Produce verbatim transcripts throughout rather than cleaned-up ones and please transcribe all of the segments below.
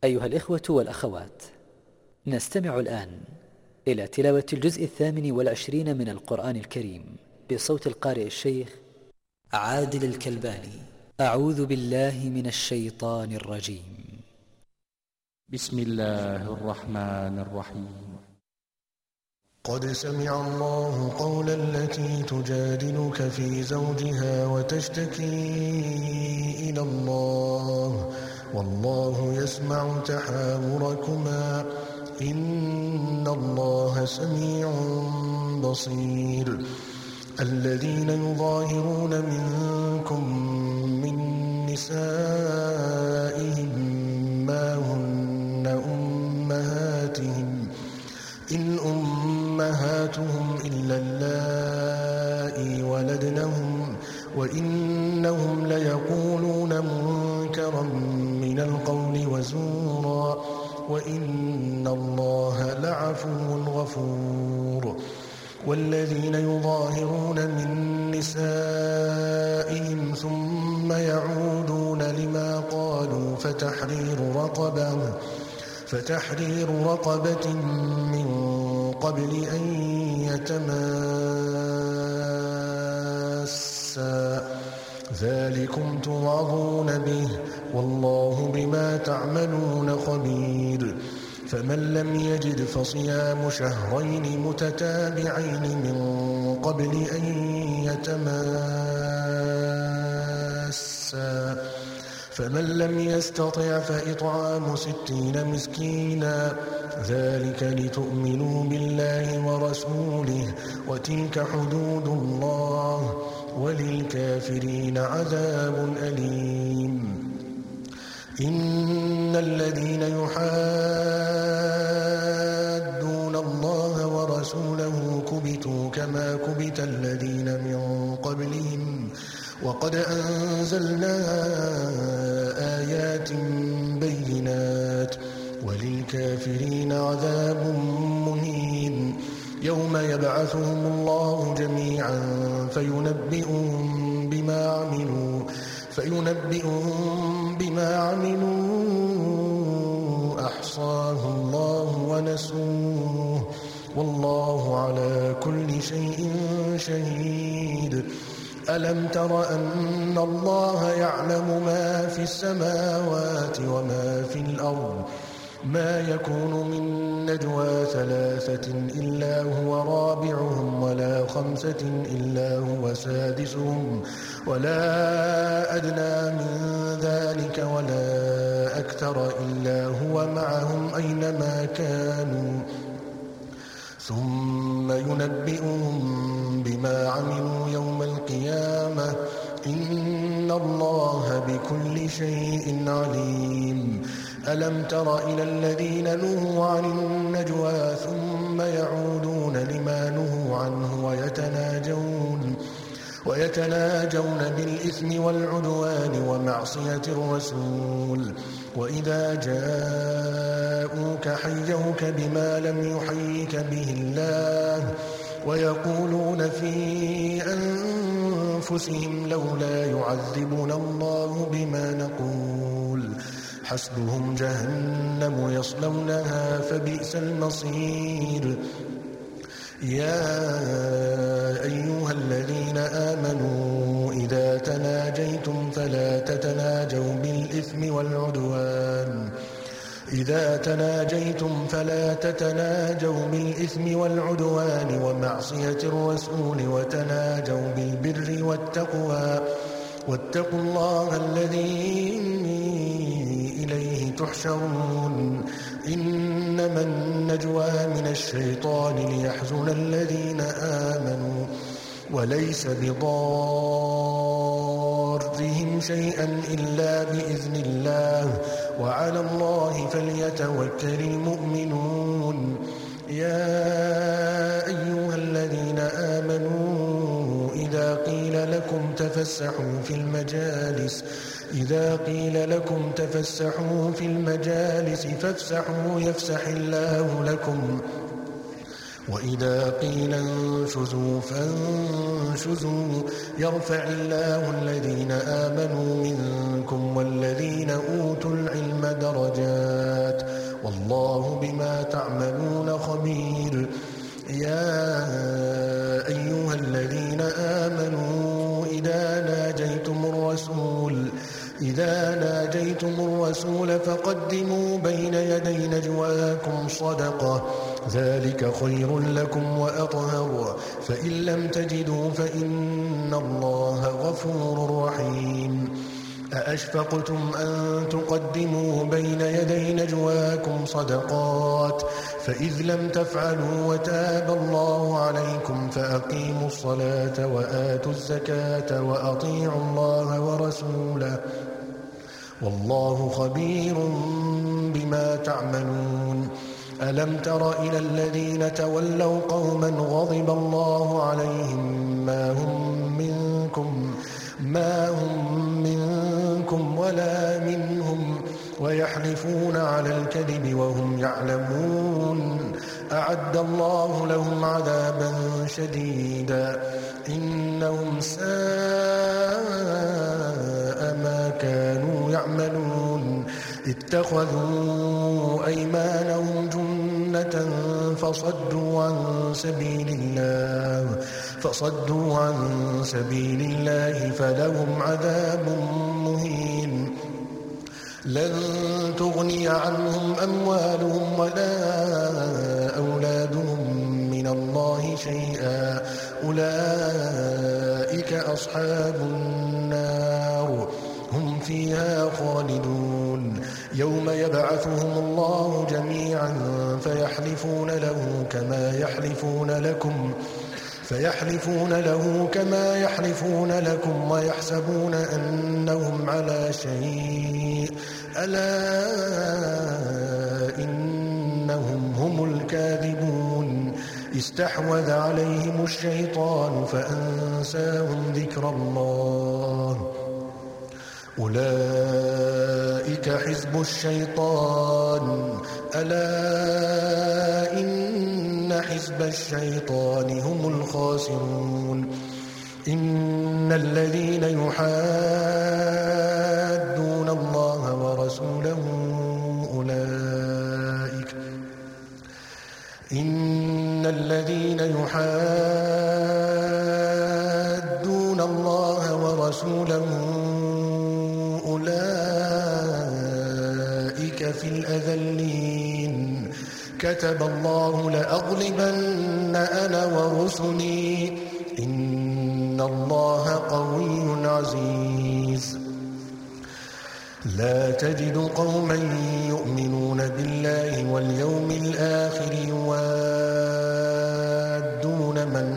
أيها الإخوة والأخوات، نستمع الآن إلى تلاوة الجزء الثامن والعشرين من القرآن الكريم بصوت القارئ الشيخ عادل الكلباني. أعوذ بالله من الشيطان الرجيم. بسم الله الرحمن الرحيم. قد سمع الله قول التي تجادلك في زوجها وتشتكي إلى الله والله يسمع تحاوركما إن الله سميع بصير. الذين يظاهرون منكم من نسائهم ما هن أمهاتهم إن أمهاتهم إلا اللائي ولدنهم وإنهم ليقولون منكرا من القول وزورا وإن الله لعفو غفور. والذين يظاهرون من نسائهم ثم يعودون لما قالوا فتحرير رقبة فتحرير رقبة من قبل أن يتماسا ذلكم توعظون به والله بما تعملون خبير. فمن لم يجد فصيام شهرين متتابعين من قبل أن يتماسا فمن لم يستطع فإطعام ستين مسكينا ذلك لتؤمنوا بالله ورسوله وتلك حدود الله وللكافرين عذاب أليم. إن الذين يحادون الله ورسوله كبتوا كما كبت الذين من قبلهم وقد أنزلنا آيات بينات وللكافرين عذاب مهين. يوم يبعثهم الله جميعا فينبئهم بما عملوا فينبئهم بما عملوا أحصاه الله ونسوه والله على كل شيء شهيد. ألم تر أن الله يعلم ما في السماوات وما في الأرض ما يكون من نجوى ثلاثة إلا هو رابعهم ولا خمسة إلا هو سادسهم ولا أدنى من ذلك ولا أكثر إلا هو معهم أينما كانوا ثم ينبئهم بما عملوا يوم القيامة إن الله بكل شيء عليم. ألم تر إلى الذين نهوا عن النجوى ثم يعودون لما نهوا عنه ويتناجون ويتناجون بالإثم والعدوان ومعصية الرسول وإذا جاءوك حيوك بما لم يحيك به الله ويقولون في أنفسهم لولا يعذبنا الله بما نقول حسبهم جهنم يصلونها فبئس المصير. يا أيها الذين آمنوا إذا تناجيتم فلا تتناجوا بالإثم والعدوان إذا تناجيتم فلا تتناجوا بالإثم والعدوان ومعصية الرسول وتناجوا بالبر والتقوى واتقوا الله الذي إليه تحشرون. إنما النجوى من الشيطان ليحزن الذين آمنوا وليس بضارهم شيئا إلا بإذن الله وعلى الله فليتوكل المؤمنون. يا أيها الذين آمنوا إذا قيل لكم تفسحوا في المجالس إذا قيل لكم تفسحوا في المجالس فافسحوا يفسح الله لكم وإذا قيل انشزوا فانشزوا يرفع الله الذين آمنوا منكم والذين أوتوا العلم العلم درجات والله بما تعملون خبير. يا أيها الذين آمنوا إذا ناجيتم الرسول إذا ناجيتم الرسول فقدموا بين يدي نجواكم صدقة ذلك خير لكم وأطهر فإن لم تجدوا فإن الله غفور رحيم. أأشفقتم أن تقدموا بين يدي نجواكم صدقات فإذ لم تفعلوا وتاب الله عليكم فأقيموا الصلاة وآتوا الزكاة وأطيعوا الله ورسوله والله خبير بما تعملون. ألم تر إلى الذين تولوا قوما غضب الله عليهم ما هم منكم ما هم منكم ولا منهم ويحلفون على الكذب وهم يعلمون أعد الله لهم عذابا شديدا إنهم ساء ما كانوا يعملون. اتخذوا أيمانهم جنة فصدوا عن سبيل الله فصدوا عن سبيل الله فلهم عذاب مهين. لن تغني عنهم أموالهم ولا أولادهم من الله شيئا أولئك أصحاب النار هم فيها خالدون. يوم يبعثهم الله جميعا فيحلفون له كما يحلفون لكم فيحلفون له كما يحلفون لكم ويحسبون أنهم على شيء ألا إنهم هم الكاذبون. استحوذ عليهم الشيطان فأنساهم ذكر الله أولئك حزب الشيطان ألا إن حزب الشيطان هم الخاسرون. إن الذين يحادون الله ورسوله أولئك إن الذين يحادون الله ورسوله أولئك في الأذلين. كتب الله لأغلبن أنا ورسلي إن الله قوي عزيز. لا تجد قوما يؤمنون بالله واليوم الآخر يوادون من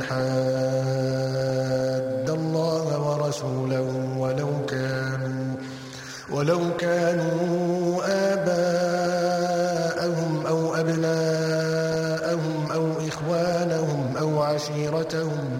حاد الله ورسوله ولو كانوا ولو كانوا آباءهم أو أبناءهم أو إخوانهم أو عشيرتهم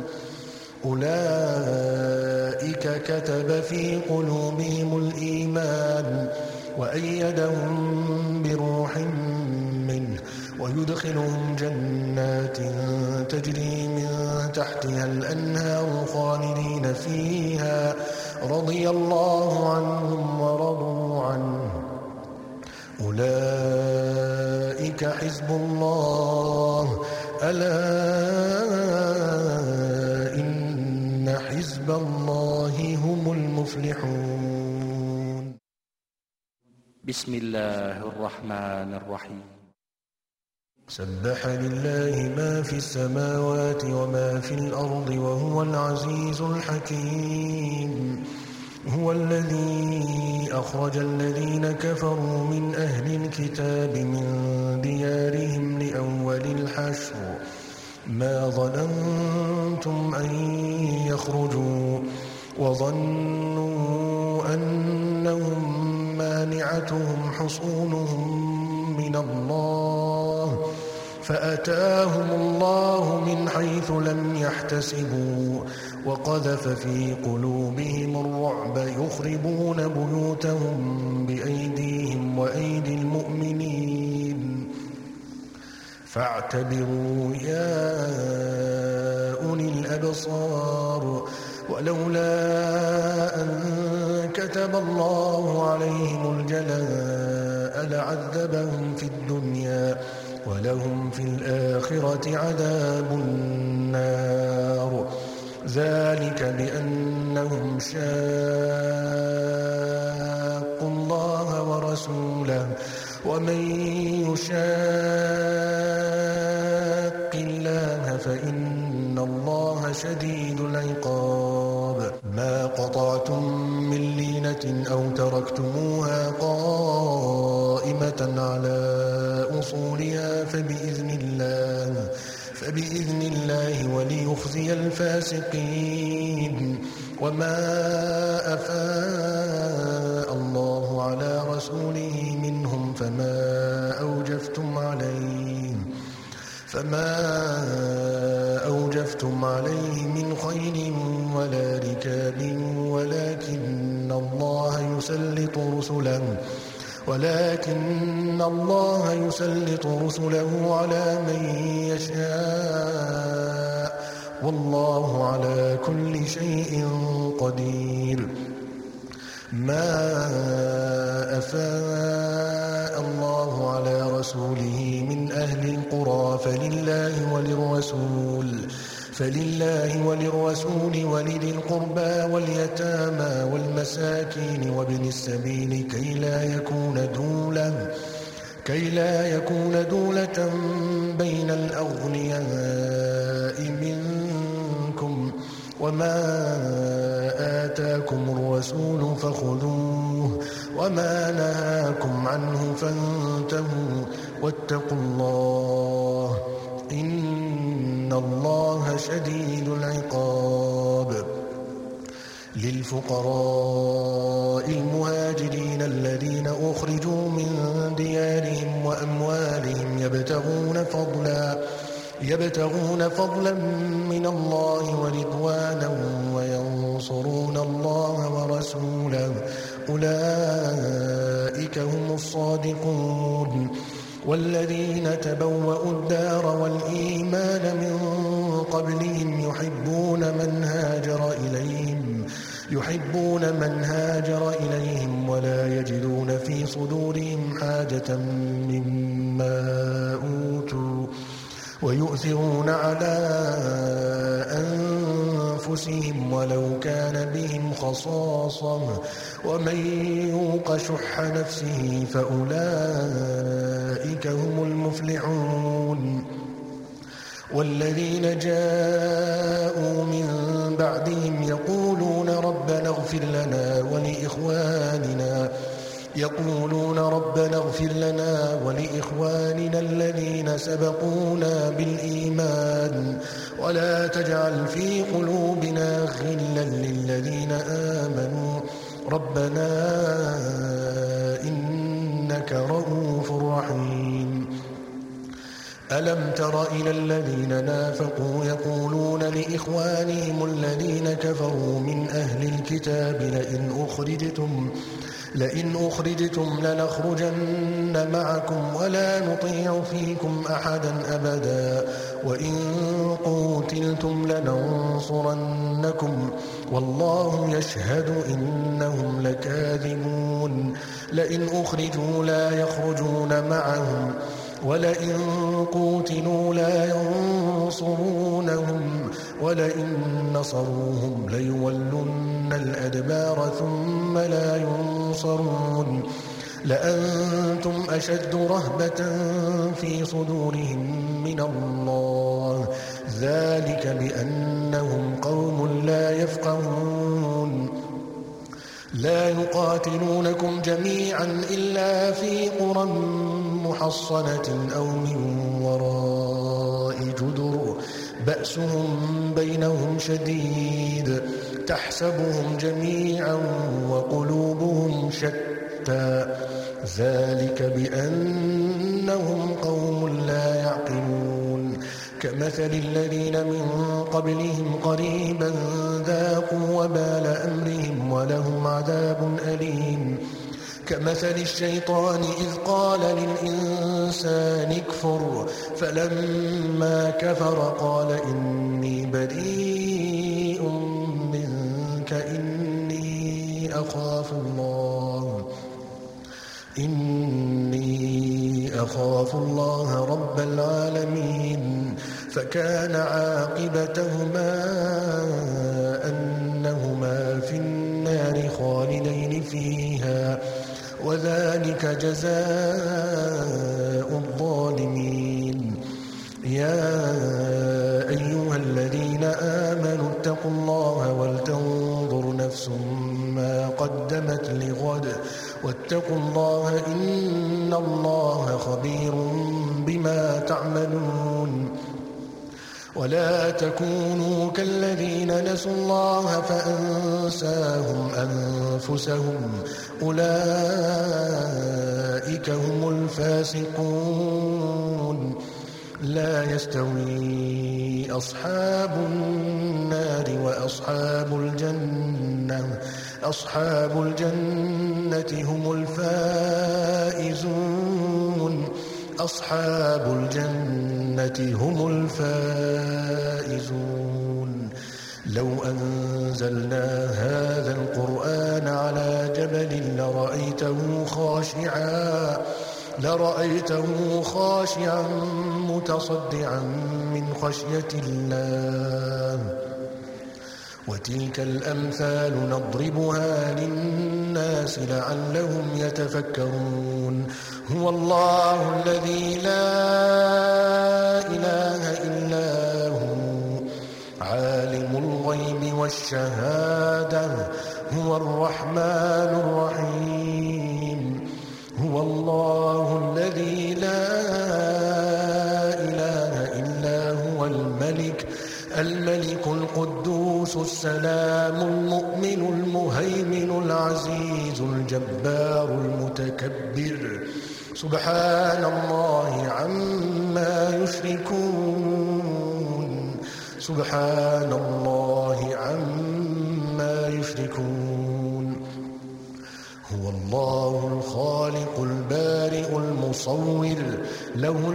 أولئك كتب في قلوبهم الإيمان وأيدهم بروح منه ويدخلهم جنات تجري من تحتها الأنهار خالدين فيها رضي الله عنهم ورضوا عنه أولئك حزب الله ألا إن حزب الله هم المفلحون. بسم الله الرحمن الرحيم. سبح لله ما في السماوات وما في الأرض وهو العزيز الحكيم. هو الذي أخرج الذين كفروا من أهل الكتاب من ديارهم لأول الحشر ما ظننتم أن يخرجوا وظنوا أنهم مانعتهم حصونهم من الله فأتاهم الله من حيث لم يحتسبوا وقذف في قلوبهم الرعب يخربون بيوتهم بأيديهم وأيدي المؤمنين فاعتبروا يا أولي الأبصار ولولا أن كتب الله عليهم الجلاء السيئة لعذبهم في الدنيا ولهم في الآخرة عذاب النار ذلك بأنهم شاقوا الله ورسوله ومن يشاق الله فإن الله شديد العقاب ما قطعتم من لينة أو تركتموها قائمة على أصولها فبإذن الله فبإذن الله وليخزي الفاسقين وما أفاء الله على رسوله منهم فما أوجفتم عليه فما أوجفتم عليه من خيل ولا ركاب ولكن الله يسلط رسله ولكن الله يسلط رسله على من يشاء والله على كل شيء قدير ما أفاء الله على رسوله من أهل القرى فلله وللرسول فلله وللرسول ولذي القربى واليتامى والمساكين وابن السبيل كي لا يكون دولة كي لا يكون دولة بين الأغنياء منكم وما آتاكم الرسول فخذوه وما نهاكم عنه فانتهوا واتقوا الله إن الله شديد العقاب للفقراء المهاجرين الذين أخرجوا من ديارهم وأموالهم يبتغون فضلا يبتغون فضلا من الله ورضوانا وينصرون الله ورسوله أولئك هم الصادقون والذين تبوأوا الدار والإيمان من قبلهم يحبون من هاجر إليهم يحبون من هاجر إليهم ولا يجدون في صدورهم حاجة مما أوتوا ويؤثرون على أنفسهم ولو كان بهم خصاصة ومن يوق شح نفسه فأولئك هم المفلحون والذين جاءوا من بعدهم يقولون ربنا اغفر لنا ولإخواننا يقولون ربنا اغفر لنا ولإخواننا الذين سبقونا بالإيمان ولا تجعل في قلوبنا غلا للذين آمنوا ربنا إنك رؤوف رحيم ألم تر إلى الذين نافقوا يقولون لإخوانهم الذين كفروا من أهل الكتاب لئن أخرجتم لئن أخرجتم لنخرجن معكم ولا نطيع فيكم أحدا أبدا وإن قوتلتم لننصرنكم والله يشهد إنهم لكاذبون لئن أخرجوا لا يخرجون معهم ولئن قوتلوا لا ينصرونهم ولئن نصروهم ليولن الأدبار ثم لا ينصرون لأنتم أشد رهبة في صدورهم من الله ذلك بأنهم قوم لا يفقهون لا يقاتلونكم جميعا إلا في قرى محصنة أو من وراء جدر بأسهم بينهم شديد تحسبهم جميعا وقلوبهم شتى ذلك بأنهم قوم لا يعقلون كمثل الذين من قبلهم قريبا ذاقوا وبال أمرهم ولهم عذاب أليم كمثل الشيطان إذ قال للإنسان اكفر فلما كفر قال إني بريء منك إني أخاف الله إني أخاف الله رب العالمين فكان عاقبتهما أنهما في النار خالدين فيها وذلك جزاء الظالمين. يا أيها الذين آمنوا اتقوا الله ولتنظر نفس ما قدمت لغد واتقوا الله إن الله خبير بما تعملون. ولا تكونوا كالذين نسوا الله فأنساهم أنفسهم أولئك هم الفاسقون. لا يستوي أصحاب النار وأصحاب الجنة أصحاب الجنة هم الفائزون أصحاب الجنة هم الفائزون. لو أنزلنا هذا القرآن على جبل لرأيته خاشعا لرأيته خاشعا متصدعا من خشية الله. وتلك الأمثال نضربها للناس لعلهم يتفكرون. هو الله الذي لا إله إلا هو عالم الغيب والشهادة هو الرحمن الرحيم. هو الله الذي لا إله إلا هو الملك الملك القدوس السلام المؤمن المهيمن العزيز الجبار المتكبر. سبحان الله عما يشركون سبحان الله عما يشركون. هو الله الخالق البارئ المصور له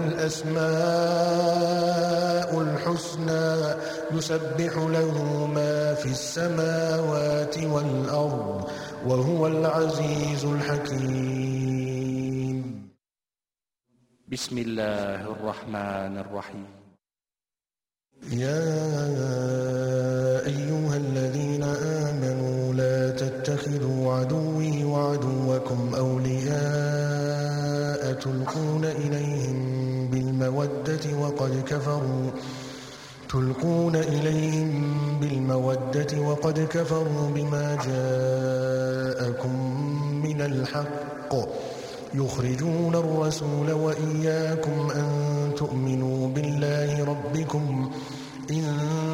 الأسماء الحسنى يسبح له ما في السماوات والأرض وهو العزيز الحكيم. بسم الله الرحمن الرحيم. يا أيها الذين آمنوا لا تتخذوا عدوي وعدوكم أولياء تلقون إليهم بالمودة وقد كفروا تلقون إليهم بالمودة وقد كفروا بما جاءكم من الحق يخرجون الرسول وإياكم أن تؤمنوا بالله ربكم إن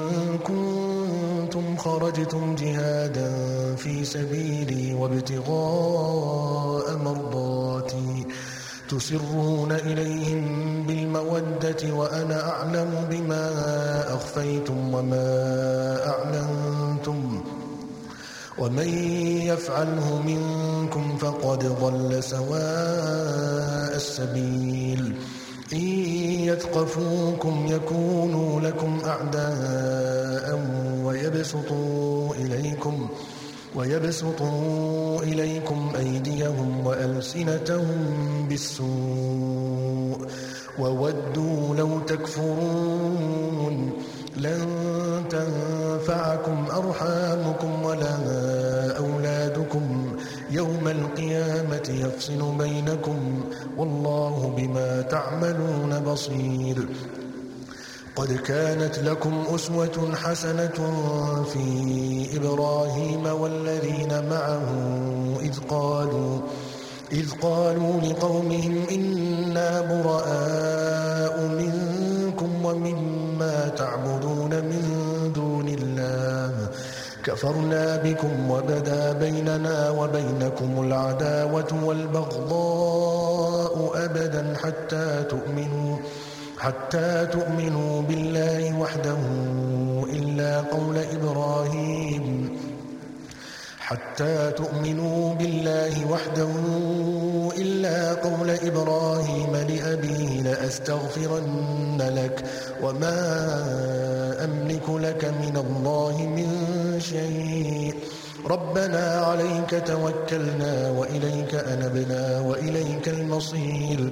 كنتم خرجتم جهادا في سبيلي وابتغاء مرضاتي تسرون إليهم بالمودة وأنا أعلم بما أخفيتم وما أعلنتم ومن يفعله منكم فقد ضل سواء السبيل. إن يثقفوكم يكونوا لكم أعداء ويبسطوا إليكم ويبسطوا إليكم أيديهم وألسنتهم بالسوء وودوا لو تكفرون. لن تنفعكم أرحامكم ولا أولادكم يوم القيامة يفصل بينكم والله بما تعملون بصير. قد كانت لكم أسوة حسنة في إبراهيم والذين معه إذ قالوا إذ قالوا لقومهم إنا براء منكم ومما تعبدون من دون الله كفرنا بكم وبدا بيننا وبينكم العداوة والبغضاء أبدا حتى تؤمنوا حتى تؤمنوا بالله وحده إلا قول إبراهيم حتى تؤمنوا بالله وحده إلا قول إبراهيم لأبيه لأستغفرن لك وما أملك لك من الله من شيء ربنا عليك توكلنا وإليك أنبنا وإليك المصير.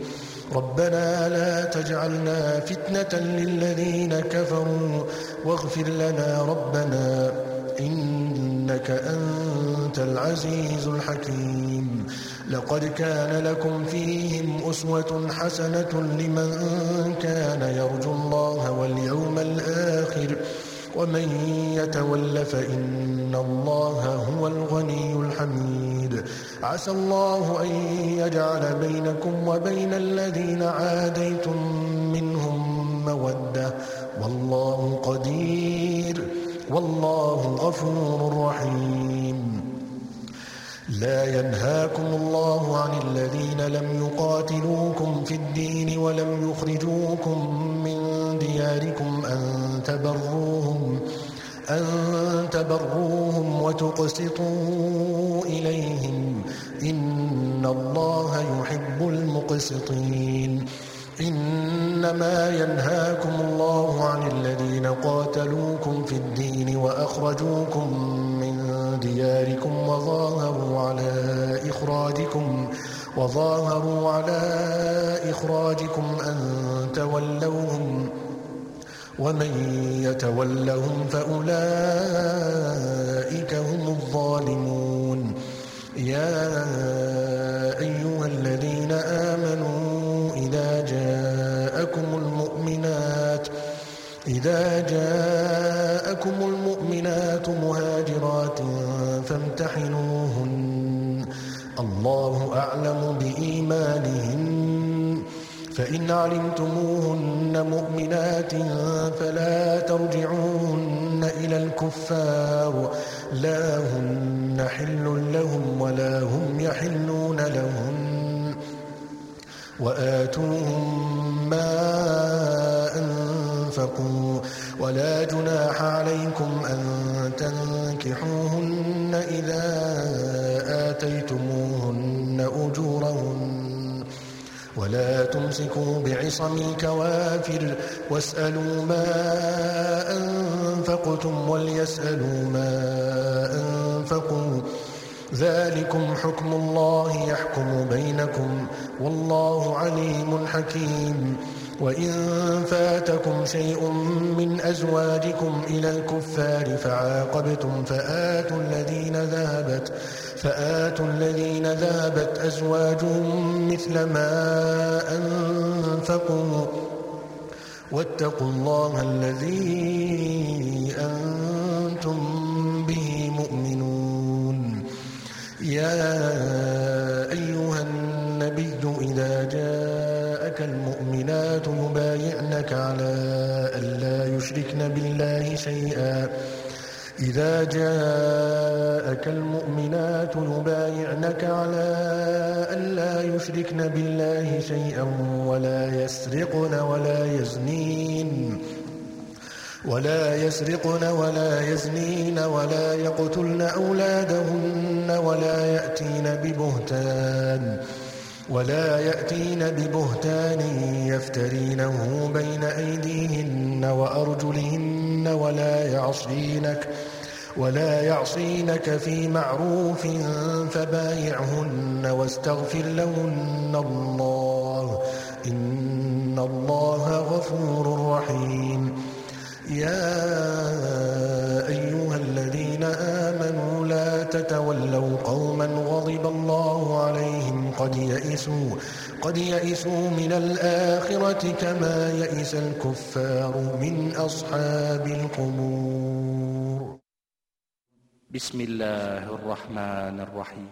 ربنا لا تجعلنا فتنة للذين كفروا واغفر لنا ربنا إنك أنت العزيز الحكيم. لقد كان لكم فيهم أسوة حسنة لمن كان يرجو الله واليوم الآخر ومن يتول فإن الله هو الغني الحميد. عسى الله أن يجعل بينكم وبين الذين عاديتم منهم مودة والله قدير والله غفور رحيم. لا ينهاكم الله عن الذين لم يقاتلوكم في الدين ولم يخرجوكم من دياركم أن تبروهم أن تبروهم وتقسطوا إليهم إن الله يحب المقسطين. إنما ينهاكم الله عن الذين قاتلوكم في الدين وأخرجوكم من دياركم وظاهروا على إخراجكم وظاهروا على إخراجكم أن تولوهم ومن يتولهم فأولئك هم الظالمون. يا أيها الذين آمنوا إذا جاءكم المؤمنات إذا جاءكم المؤمنات مهاجرات فامتحنوهن الله أعلم بإيمانهن فإن علمتموهن مؤمنات فلا ترجعوهن إلى الكفار لا هن حل لهم ولا هم يحلون لهن وآتوهم ما أنفقوا ولا جناح عليكم أن تنكحوهن إذا آتيتموهن أجورهن ولا تمسكوا بعصم الكوافر واسألوا ما أنفقتم وليسألوا ما أنفقوا ذلكم حكم الله يحكم بينكم والله عليم حكيم. وإن فاتكم شيء من أزواجكم إلى الكفار فعاقبتم فآتوا الذين ذهبت فآتوا الذين ذهبت أزواجهم مثل ما أنفقوا واتقوا الله الذي أنتم به مؤمنون. يا أيها النبي إذا جاءك المؤمنات يبايعنك على ألا يشركن بالله شيئا إذا جاءك المؤمنات يبايعنك على ألا يشركن بالله شيئا ولا يسرقن ولا يزنين ولا يسرقن ولا يزنين ولا يقتلن أولادهن ولا يأتين ببهتان ولا يأتين ببهتان يفترينه بين أيديهن وأرجلهن ولا يعصينك ولا يعصينك في معروف فبايعهن واستغفر لهن الله إن الله غفور رحيم. يا أيها الذين آمنوا لا تتولوا قوما غضب الله عليهم قد يئسوا قد يئسوا من الآخرة كما يئس الكفار من أصحاب القبور. بسم الله الرحمن الرحيم.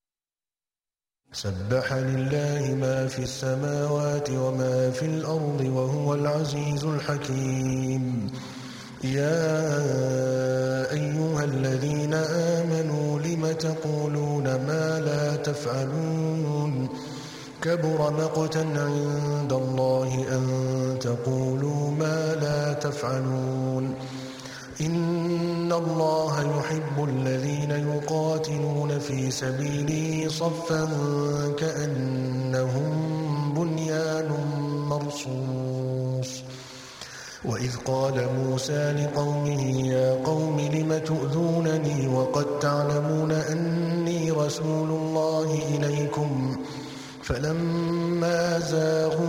سبح لله ما في السماوات وما في الأرض وهو العزيز الحكيم. يا أيها الذين آمنوا لم تقولون ما لا تفعلون كبر مقتا عند الله أن تقولوا ما لا تفعلون. إن الله يحب الذين يقاتلون في سبيله صفا كأنهم بنيان مرصوص. وإذ قال موسى لقومه يا قوم لم تؤذونني وقد تعلمون أني رسول الله إليكم فلما زاغوا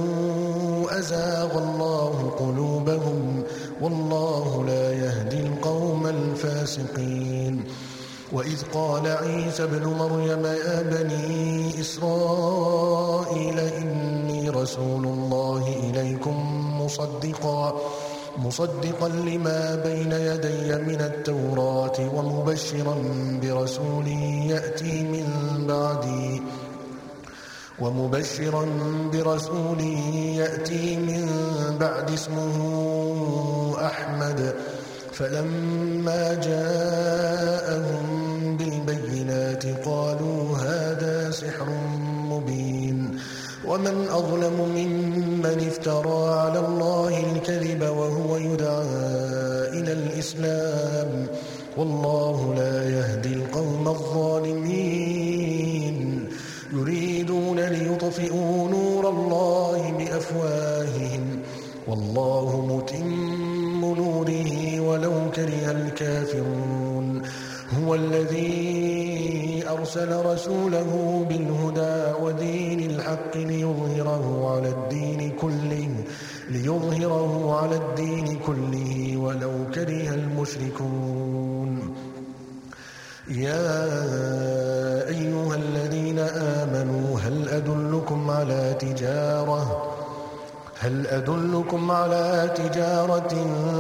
فأزاغ الله قلوبهم والله لا يهدي القوم الفاسقين. وإذ قال عيسى ابن مريم يا بني إسرائيل إني رسول الله إليكم مصدقا مصدقا لما بين يدي من التوراة ومبشرا برسول يأتي من بعدي ومبشرا برسول يأتي من بعد اسمه أحمد. فلما جاءهم بالبينات قالوا هذا سحر مبين. ومن أظلم ممن افترى على الله الكذب وهو يدعى إلى الإسلام والله لا يهدي القوم الظالمين. يريدون ليطفئوا نور الله بأفواههم والله متم نوره ولو كره الكافرون. هو الذي أرسل رسوله بالهدى ودين الحق ليظهره على الدين كله ليظهره على الدين كله ولو كره المشركون. يا أيها الذين آمنوا هل أدلكم على تجارة هل أدلكم على تجارة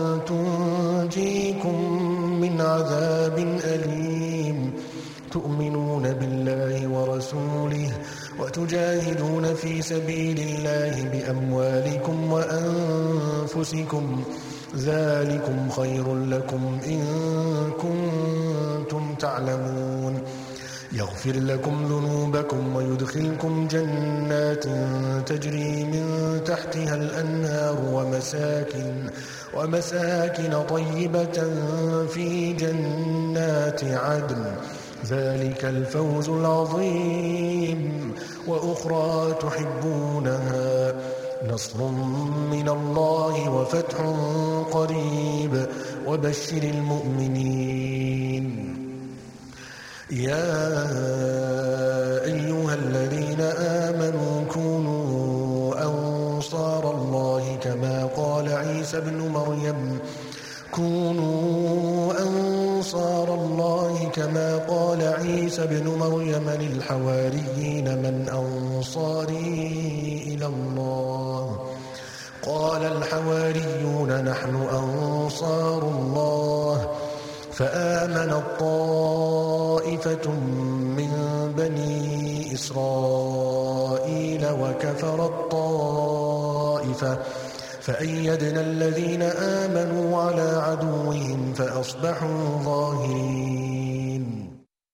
تنجيكم من عذاب أليم تؤمنون بالله ورسوله وتجاهدون في سبيل الله بأموالكم وأنفسكم ذلكم خير لكم إن كنتم تعلمون. يغفر لكم ذنوبكم ويدخلكم جنات تجري من تحتها الأنهار ومساكن, ومساكن طيبة في جنات عدن ذلك الفوز العظيم. وأخرى تحبونها نصر من الله وفتح قريب وبشر المؤمنين. يا أيها الذين آمنوا كونوا أنصار الله كما قال عيسى ابن مريم كونوا أنصار الله كما قال عيسى ابن مريم للحواريين من أنصاري إلى الله قال الحواريون نحن أنصار الله. فآمنت طائفة من بني إسرائيل وكفرت طائفة فأيدنا الذين آمنوا على عدوهم فأصبحوا ظاهرين.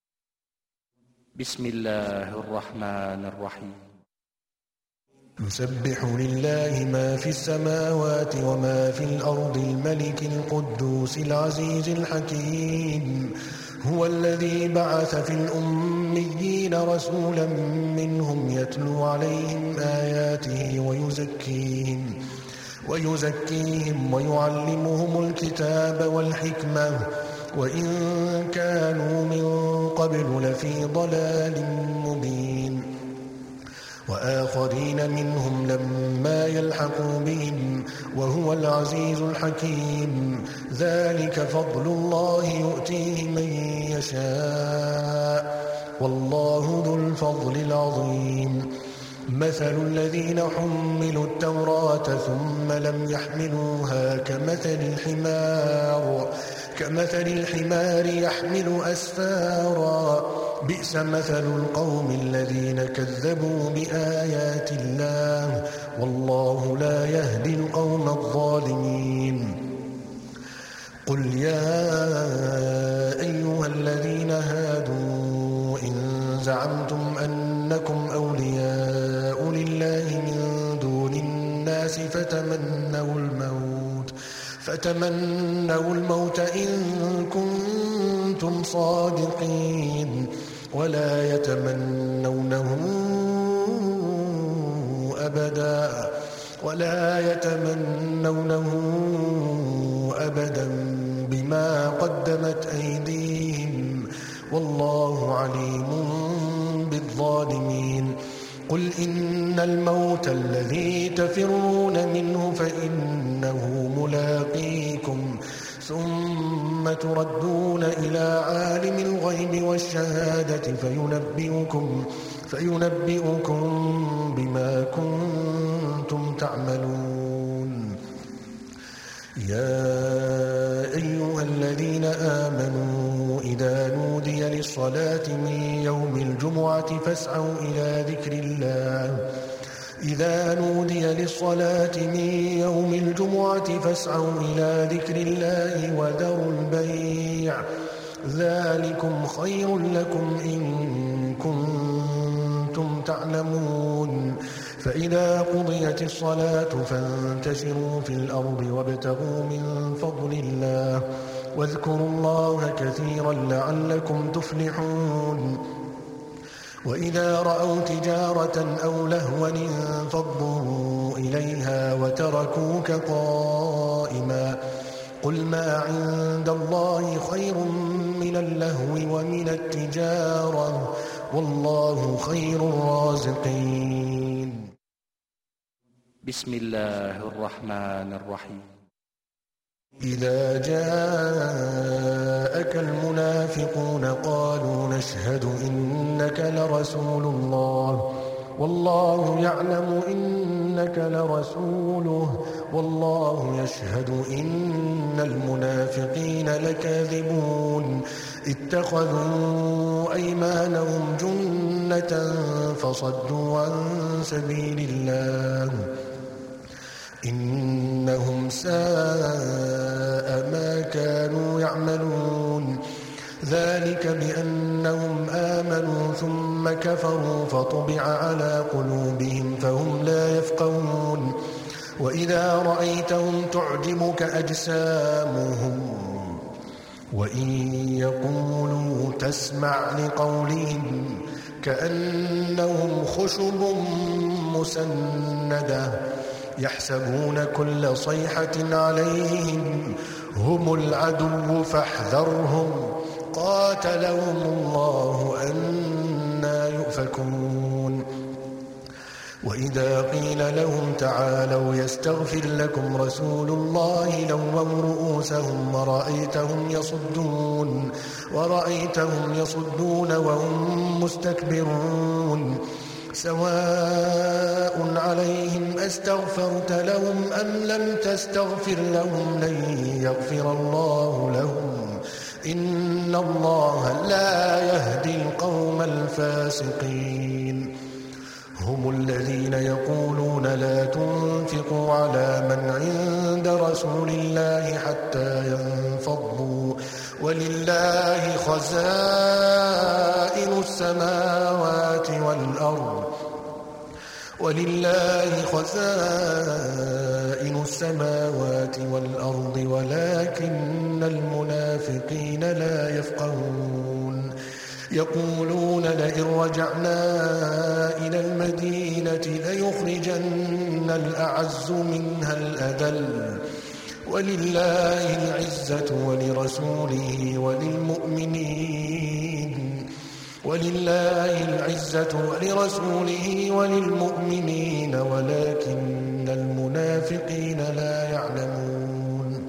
بسم الله الرحمن الرحيم. يسبح لله ما في السماوات وما في الأرض الملك القدوس العزيز الحكيم. هو الذي بعث في الأميين رسولا منهم يتلو عليهم آياته ويزكيهم ويزكيهم ويعلمهم الكتاب والحكمة وإن كانوا من قبل لفي ضلال مبين. وآخرين منهم لما يلحقوا بهم وهو العزيز الحكيم. ذلك فضل الله يؤتيه من يشاء والله ذو الفضل العظيم. مثل الذين حملوا التوراة ثم لم يحملوها كمثل الحمار كمثل الحمار يحمل أسفارا بئس مثل القوم الذين كذبوا بآيات الله والله لا يهدي القوم الظالمين. قل يا أيها الذين هادوا إن زعمتم أنكم أولياء لله من دون الناس فتمنوا الموت فتمنوا الموت إن كنتم صادقين ولا يتمنونه أبدا ولا يتمنونه أبدا بما قدمت أيديهم والله عليم بالظالمين. قل إن الموت الذي تفرون منه فإنه ملاقيكم ثم تردون إلى عالم الغيب والشهادة فينبئكم, فينبئكم بما كنتم تعملون. يا أيها الذين آمنوا إذا نودي للصلاة من يوم الجمعة فاسعوا إلى ذكر الله إذا نودي للصلاة من يوم الجمعة فاسعوا إلى ذكر الله وذروا البيع ذلكم خير لكم إن كنتم تعلمون. فإذا قضيت الصلاة فانتشروا في الأرض وابتغوا من فضل الله واذكروا الله كثيرا لعلكم تفلحون. وإذا رأوا تجارة أو لهوا انفضوا إليها وتركوك قائما قل ما عند الله خير من اللهو ومن التجارة والله خير الرازقين. بسم الله الرحمن الرحيم. إذا جاءك المنافقون قالوا نشهد إنك لرسول الله والله يعلم إنك لرسوله والله يشهد إن المنافقين لكاذبون. اتخذوا أيمانهم جنة فصدوا عن سبيل الله إنهم ساء ما كانوا يعملون. ذلك بأنهم آمنوا ثم كفروا فطبع على قلوبهم فهم لا يفقهون. وإذا رأيتهم تعجبك أجسامهم وإن يقولوا تسمع لقولهم كأنهم خشب مسندة يحسبون كل صيحة عليهم هم العدو فاحذرهم قاتلهم الله أنى يؤفكون. وإذا قيل لهم تعالوا يستغفر لكم رسول الله لووا رؤوسهم ورأيتهم يصدون ورأيتهم يصدون وهم مستكبرون. سواء عليهم أستغفرت لهم أم لم تستغفر لهم لن يغفر الله لهم إن الله لا يهدي القوم الفاسقين. هم الذين يقولون لا تنفقوا على من عند رسول الله حتى ينفضوا ولله خزائن السماوات والأرض ولله خزائن السماوات والأرض ولكن المنافقين لا يفقهون. يقولون لئن رجعنا إلى المدينة ليخرجن الأعز منها الأذل ولله العزة ولرسوله وللمؤمنين ولله العزة ولرسوله وللمؤمنين ولكن المنافقين لا يعلمون.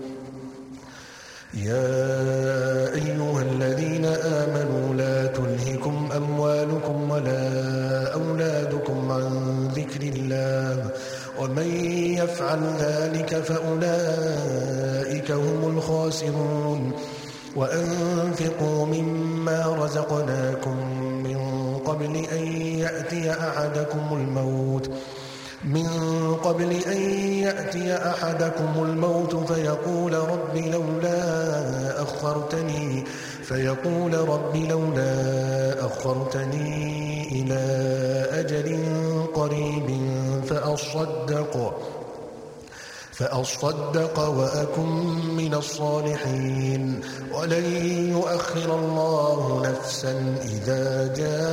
يا أيها الذين آمنوا لا تلهكم أموالكم ولا أولادكم عن ذكر الله ومن يفعل ذلك فأولئك هم الخاسرون. وأنفقوا مما رزقناكم من قبل أن يأتي أحدكم الموت من قبل أن يأتي أحدكم الموت فيقول رب لولا أخرتني فيقول رب لولا أخرتني إلى أجل قريب فأصدق فأصدق وأكن من الصالحين ولن يؤخر الله نفسا إذا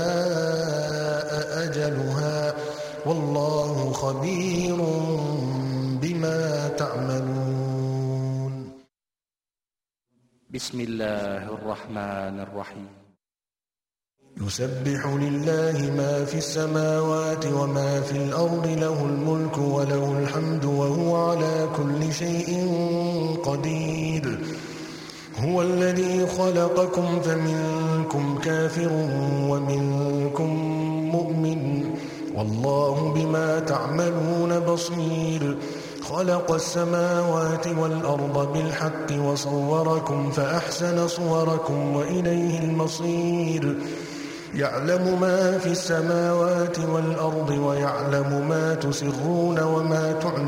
جاء أجلها والله خبير بما تعملون. بسم الله الرحمن الرحيم. يسبح لله ما في السماوات وما في الأرض له الملك وله الحمد وهو على كل شيء قدير هو الذي خلقكم فمنكم كافر ومنكم مؤمن والله بما تعملون بصير خلق السماوات والأرض بالحق وصوركم فأحسن صوركم وإليه المصير يعلم ما في السماوات والأرض ويعلم ما تسرون وما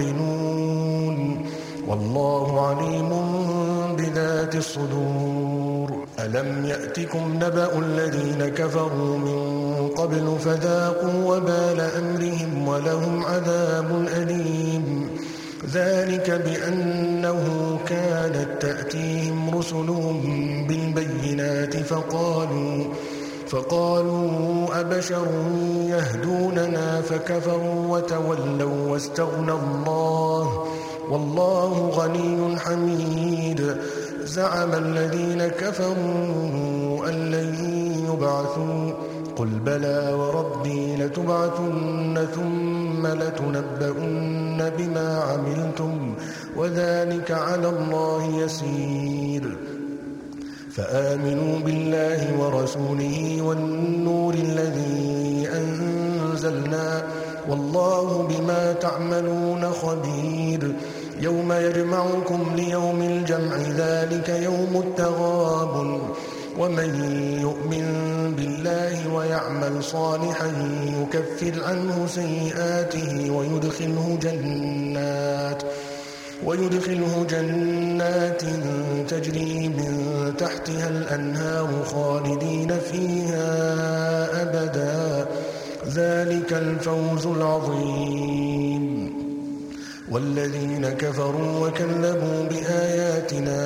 تعلنون والله عليم بذات الصدور ألم يأتكم نبأ الذين كفروا من قبل فذاقوا وبال أمرهم ولهم عذاب أليم ذلك بأنه كانت تأتيهم رسلهم بالبينات فقالوا فقالوا أبشر يهدوننا فكفروا وتولوا واستغنى الله والله غني حميد زعم الذين كفروا أن لن يبعثوا قل بلى وربي لتبعثن ثم لتنبؤن بما عملتم وذلك على الله يسير فآمنوا بالله ورسوله والنور الذي أنزلنا والله بما تعملون خبير يوم يجمعكم ليوم الجمع ذلك يوم التغابن ومن يؤمن بالله ويعمل صالحا يكفر عنه سيئاته ويدخله جنات ويدخله جنات تجري من تحتها الأنهار خالدين فيها أبدا ذلك الفوز العظيم والذين كفروا وكذبوا بآياتنا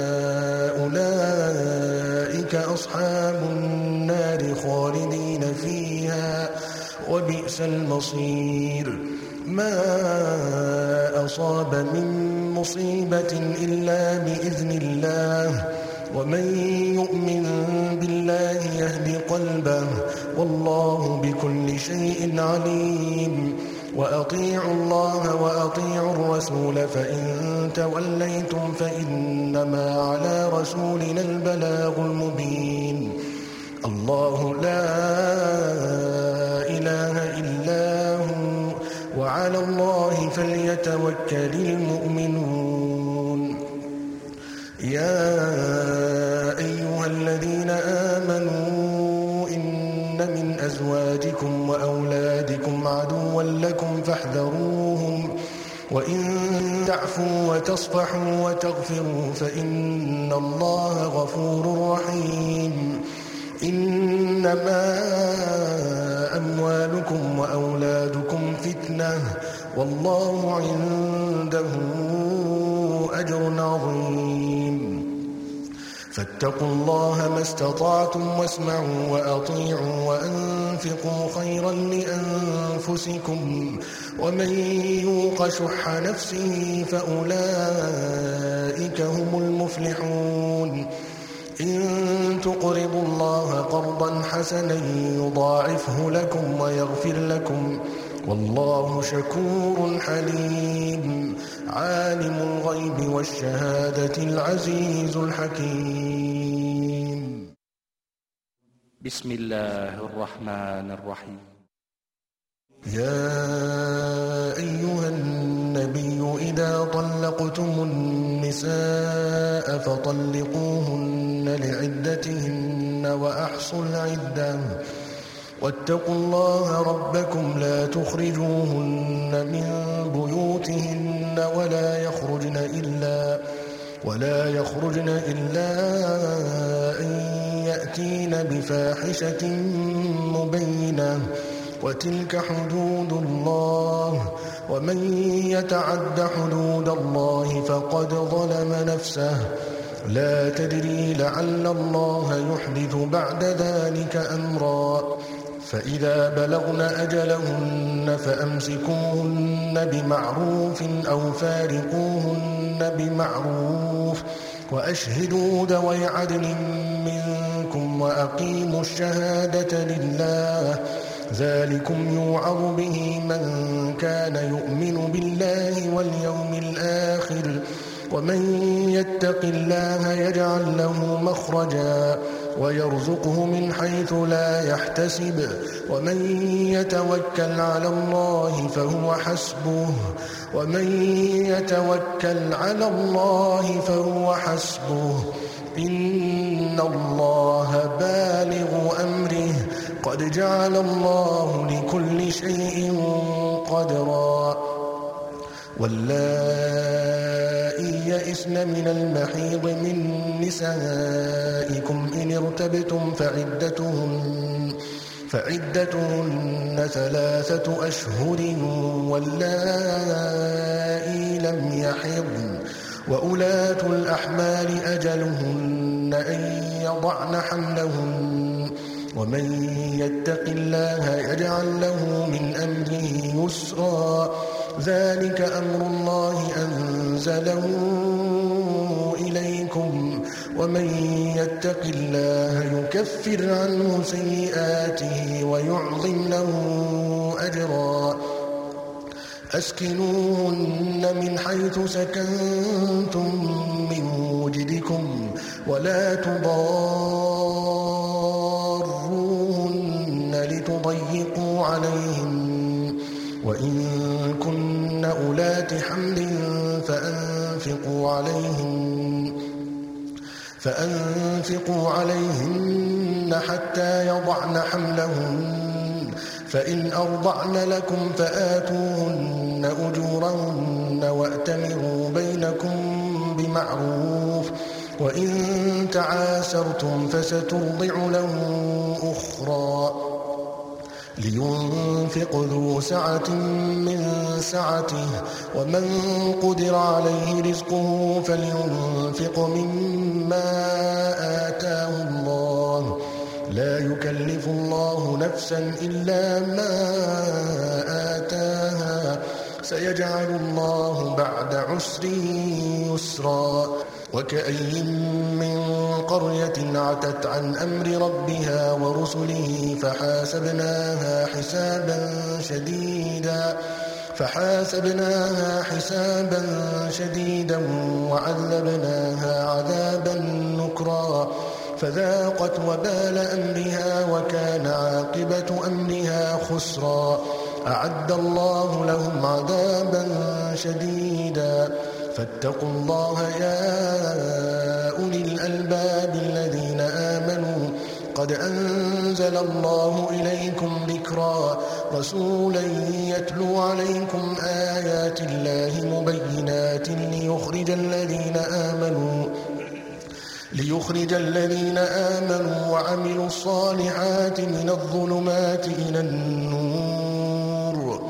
أولئك أصحاب النار خالدين فيها وبئس المصير ما أصاب من مصيبة إلا بإذن الله ومن يؤمن بالله يهد قلبه والله بكل شيء عليم وأطيعوا الله وأطيعوا الرسول فإن توليتم فإنما على رسولنا البلاغ المبين الله لا إله إلا هو وعلى الله فليتوكل المؤمنون يا أيها الذين آمنوا إن من أزواجكم وأولادكم عدوا لكم فاحذروهم وإن تعفوا وتصفحوا وتغفروا فإن الله غفور رحيم إنما أموالكم وأولادكم فتنة والله عنده أجر عظيم فاتقوا الله ما استطعتم واسمعوا وأطيعوا وأنفقوا خيرا لأنفسكم ومن يوق شح نفسه فأولئك هم المفلحون إن تقرضوا الله قرضا حسنا يضاعفه لكم ويغفر لكم والله شكور حليم عالم الغيب والشهادة العزيز الحكيم بسم الله الرحمن الرحيم يا أيها النبي إذا طلقتم النساء فطلقوهن لعدتهن وأحصوا العدة واتقوا الله ربكم لا تخرجوهن من بيوتهن ولا يخرجن إلا ولا يخرجن إلا أن يأتين بفاحشة مبينة وتلك حدود الله ومن يتعد حدود الله فقد ظلم نفسه لا تدري لعل الله يحدث بعد ذلك أمرا فإذا بلغن أجلهن فأمسكوهن بمعروف أو فارقوهن بمعروف وأشهدوا ذوي عدل منكم أيديكم وأقيموا الشهادة لله ذلكم يوعظ به من كان يؤمن بالله واليوم الآخر ومن يتق الله يجعل له مخرجا ويرزقه من حيث لا يحتسب ومن يتوكل على الله فهو حسبه ومن يتوكل على الله فهو حسبه إن الله بالغ أمره قد جعل الله لكل شيء قدرا واللائي يئسن من المحيض من نسائكم إن ارتبتم فعدتهن فعدتهن ثلاثة أشهر واللائي لم يحضن وأولاة الأحمال أجلهن أن يضعن حملهن ومن يتق الله يجعل له من أمره يسرا ذلك أمر الله أنزله إليكم ومن يتق الله يكفر عنه سيئاته ويعظم له أجرا أسكنوهن من حيث سكنتم من وجدكم ولا تضاروهن لتضيقوا عليهن وإن كن أولات حمل فأنفقوا عليهن فأنفقوا عليهن حتى يضعن حملهن فإن أرضعن لكم فآتوهن أجورهن وأتمروا بينكم بمعروف وإن تعاسرتم فسترضع له أخرى لينفق ذو سعة من سعته ومن قدر عليه رزقه فلينفق مما آتاه الله لا يكلف الله نفسا إلا ما آتاها سيجعل الله بعد عسر يسرا وكأي من قرية عتت عن أمر ربها ورسله فحاسبناها حسابا شديدا فحاسبناها حسابا شديدا وعذبناها عذابا نكرا فذاقت وبال أمرها وكان عاقبة أمرها خسرا أعد الله لهم عذابا شديدا فاتقوا الله يا أولي الألباب الذين آمنوا قد أنزل الله إليكم ذكرا رسولا يتلو عليكم آيات الله مبينات ليخرج الذين آمنوا ليخرج الذين آمنوا وعملوا الصالحات من الظلمات إلى النور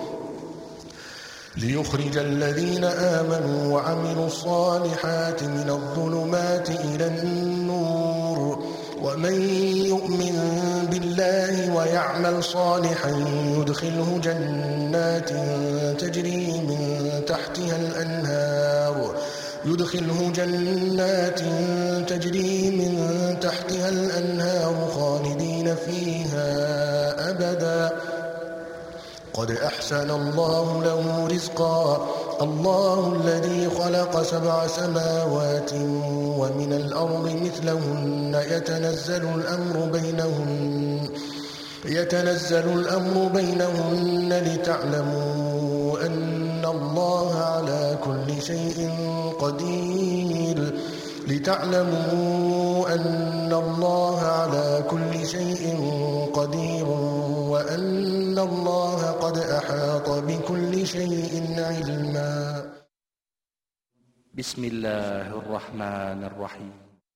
ليخرج الذين آمنوا وعملوا الصالحات من الظلمات إلى النور ومن يؤمن بالله ويعمل صالحا يدخله جنات تجري من تحتها الأنهار يدخله جنات تجري من تحتها الأنهار خالدين فيها أبدا قد أحسن الله له رزقا الله الذي خلق سبع سماوات ومن الأرض مثلهن يتنزل الأمر بينهن يتنزل الأمر بينهن لتعلموا أن الله على كل شيء قدير لتعلموا أن الله على كل شيء قدير وأن الله قد أحاط بكل شيء علما. بسم الله الرحمن الرحيم.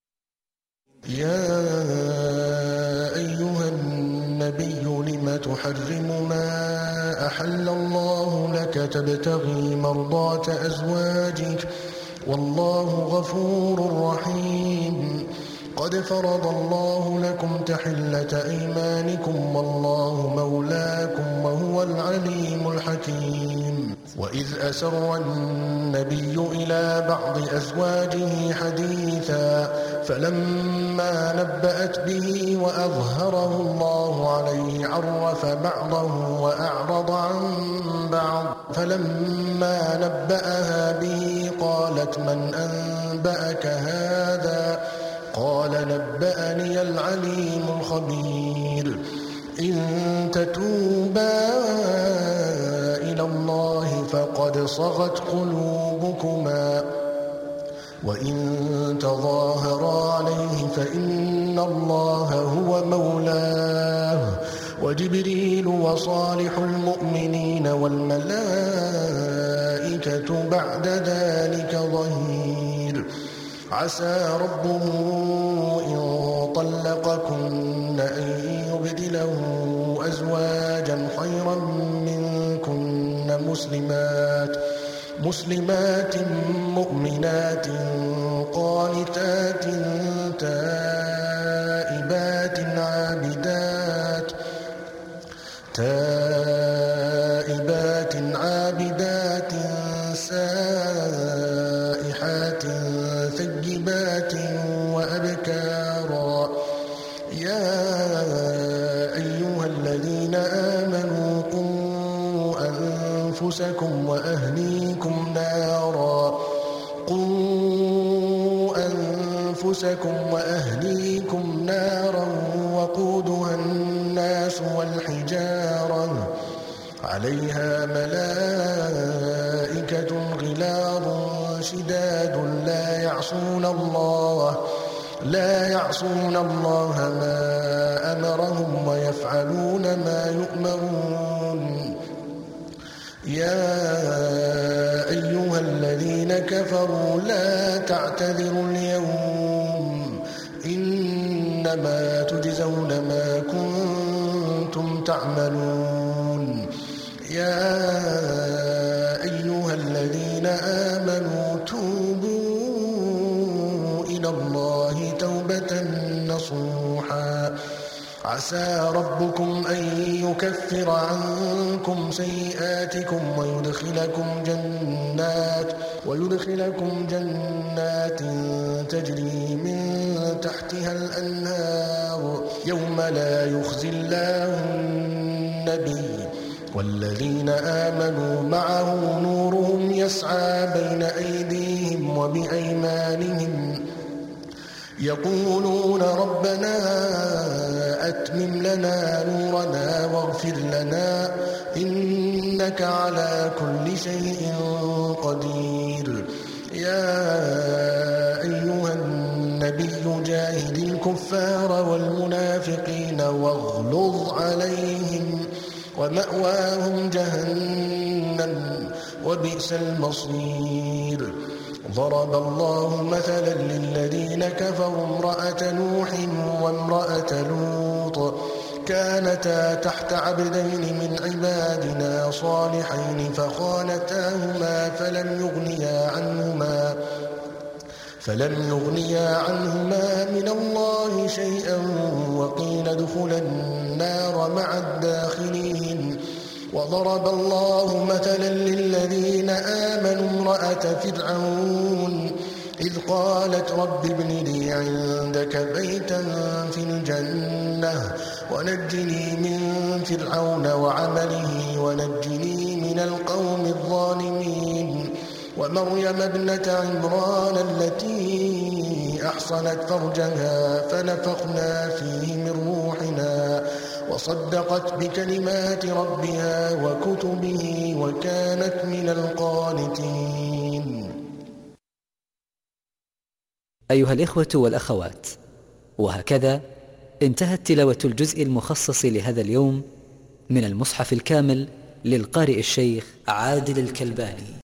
يا أيها النبي لم تحرم ما أحل الله لك تبتغي مرضات أزواجك والله غفور رحيم قد فرض الله لكم تحلة أيمانكم والله مولاكم وهو العليم الحكيم. وإذ أسر النبي إلى بعض أزواجه حديثا فلما فلما نبأت به وأظهره الله عليه عرف بعضه وأعرض عن بعض. فلما نبأها به قالت من أنبأك هذا؟ قال نبأني العليم الخبير. إن تتوبا إلى الله فقد صغت قلوبكما وإن تظاهرا عليه فإن الله هو مولاه وجبريل وصالح المؤمنين والملائكة بعد ذلك ظهير. عسى ربه إن طلقكن أن يبدله أزواجا خيرا منكن مسلمات مسلمات مؤمنات قانتات تائبات عابدات تائبات عابدات سائحات ثيبات وأبكارا. يا أيها الذين آمنوا قوا أنفسكم وأهليكم نارا قوا أنفسكم وأهليكم نارا وقودها الناس والحجارة عليها ملائكة غلاظ شداد لا يعصون الله لا يعصون الله ما أمرهم ويفعلون ما يؤمرون. يا أيها الذين كفروا لا تعتذروا اليوم إنما تجزون ما كنتم تعملون. يا أيها الذين آمنوا توبوا إلى الله توبة نصوحا. عسى ربكم أن يكفر عنكم سيئاتكم ويدخلكم جنات ويدخلكم جنات تجري من تحتها الأنهار يوم لا يخزي الله النبي والذين آمنوا معه نورهم يسعى بين أيديهم وبأيمانهم يقولون ربنا أتمم لنا نورنا واغفر لنا إنك على كل شيء قدير. يا أيها النبي جاهد الكفار والمنافقين واغلظ عليهم ومأواهم جهنم وبئس المصير. ضرب الله مثلا للذين كفروا امرأة نوح وامرأة لوط كانتا تحت عبدين من عبادنا صالحين فخانتاهما فلم يغنيا عنهما فلم يغنيا عنهما من الله شيئا وقيل ادخلا النار مع الداخلين. وضرب الله مثلا للذين آمنوا امرأة فرعون إذ قالت رب ابن لي عندك بيتا في الجنة ونجني من فرعون وعمله ونجني من القوم الظالمين. ومريم ابنة عمران التي أحصنت فرجها فنفخنا فيه من روحنا وصدقت بكلمات ربها وكتبه وكانت من القانتين. أيها الإخوة والأخوات، وهكذا انتهت تلاوة الجزء المخصص لهذا اليوم من المصحف الكامل للقارئ الشيخ عادل الكلباني.